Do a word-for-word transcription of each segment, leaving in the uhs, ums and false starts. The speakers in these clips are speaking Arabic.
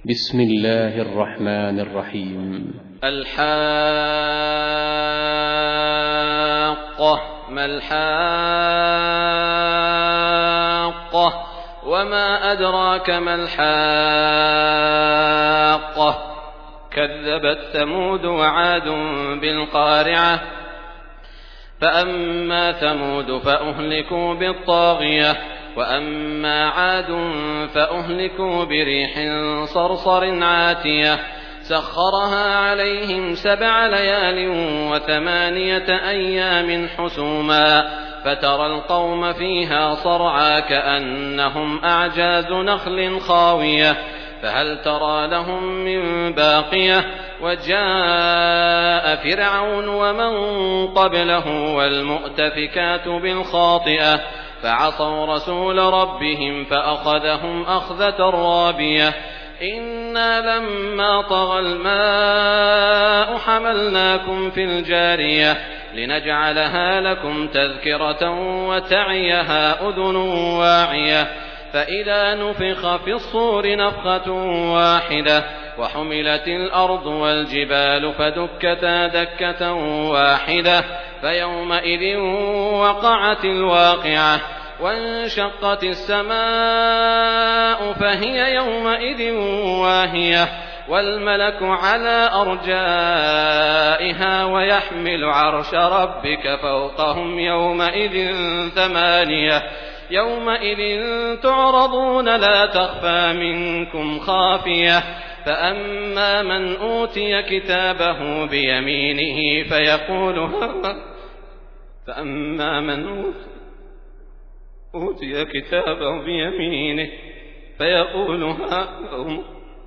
بسم الله الرحمن الرحيم. الحاقة. ما الحاقة وما أدراك ما الحاقة. كذبت ثمود وعاد بالقارعة. فأما ثمود فأهلكوا بالطاغية وأما عاد فأهلكوا بريح صرصر عاتية سخرها عليهم سبع ليال وثمانية أيام حسوما فترى القوم فيها صرعى كأنهم أعجاز نخل خاوية فهل ترى لهم من باقية. وجاء فرعون ومن قبله والمؤتفكات بالخاطئة فعصوا رسول ربهم فأخذهم أخذة رابية. إنا لما طغى الماء حملناكم في الجارية لنجعلها لكم تذكرة وتعيها أذن واعية. فإذا نفخ في الصور نفخة واحدة وحملت الأرض والجبال فدكتا دكة واحدة فيومئذ وقعت الواقعة وانشقت السماء فهي يومئذ واهية والملك على أرجائها ويحمل عرش ربك فوقهم يومئذ ثمانية. يومئذ تعرضون لا تخفى منكم خافية. فأما من أوتي كتابه بيمينه فيقول فأما من أوتي كتابه بيمينه فيقول هاؤم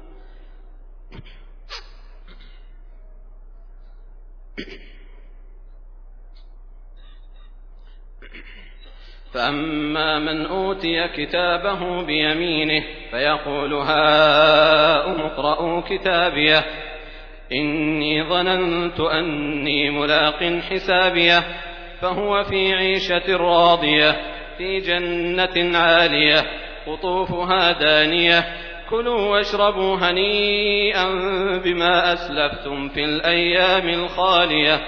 فأما من أوتي كتابه بيمينه فيقول هاؤم اقرءوا كتابيه إني ظننت أني ملاق حسابيه. فهو في عيشة راضية في جنة عالية قطوفها دانية كلوا واشربوا هنيئا بما أسلفتم في الأيام الخالية.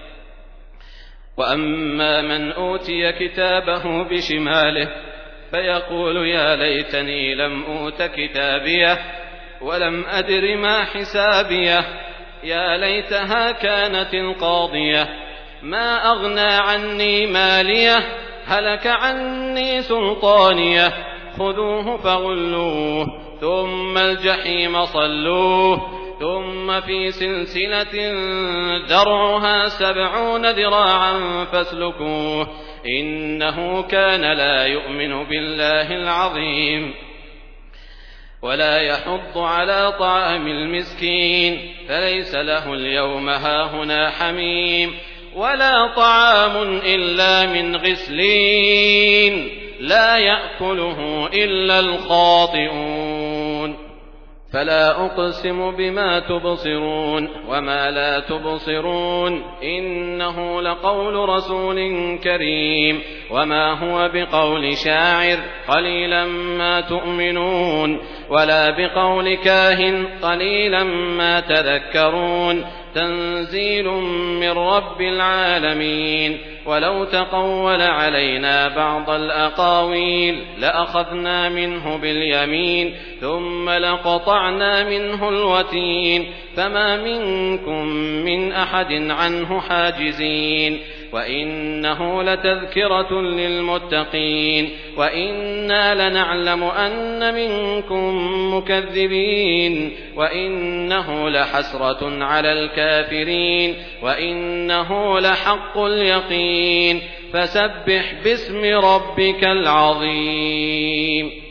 وأما من أوتي كتابه بشماله فيقول يا ليتني لم أوت كتابيه ولم أدر ما حسابيه. يا ليتها كانت القاضية ما أغنى عني ماليه هلك عني سلطانيه. خذوه فغلوه ثم الجحيم صلوه ثم في سلسلة ذرعها سبعون ذراعا فاسلكوه إنه كان لا يؤمن بالله العظيم ولا يحض على طعام المسكين فليس له اليوم هاهنا حميم ولا طعام إلا من غسلين لا يأكله إلا الخاطئون. فلا أقسم بما تبصرون وما لا تبصرون إنه لقول رسول كريم وما هو بقول شاعر قليلا ما تؤمنون ولا بقول كاهن قليلا ما تذكرون. تنزيل من رب العالمين. ولو تقول علينا بعض الأقاويل لأخذنا منه باليمين ثم لقطعنا منه الوتين فما منكم من أحد عنه حاجزين. وإنه لتذكرة للمتقين وإنا لنعلم أن منكم مكذبين وإنه لحسرة على الكافرين وإنه لحق اليقين. فسبح باسم ربك العظيم.